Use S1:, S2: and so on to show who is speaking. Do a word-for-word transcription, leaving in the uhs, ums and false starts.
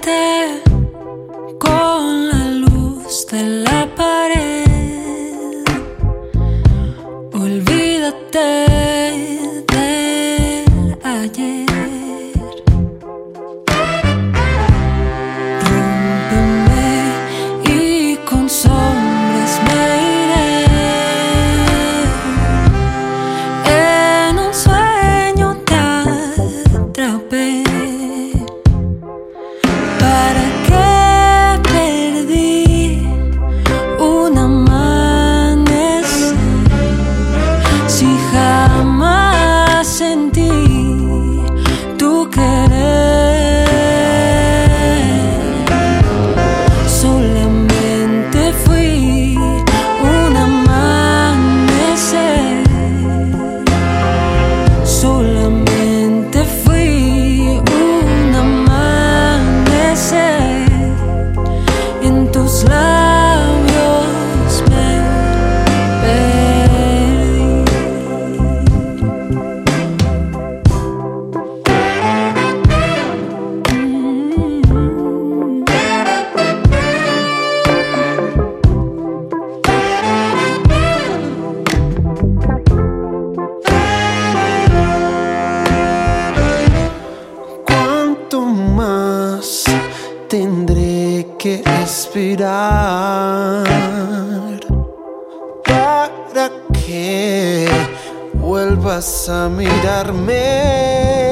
S1: Olvídate con la luz de la pared. Olvídate del ayer. Rómpeme y con sombras me iré. En un sueño te atrapé. ¿Para qué perdí un amanecer si jamás sentí tu querer? Solamente fui un amanecer. Solamente fui un amanecer. En tus labios me perdí.
S2: ¿Cuánto más tendré que esperar para que vuelvas a mirarme?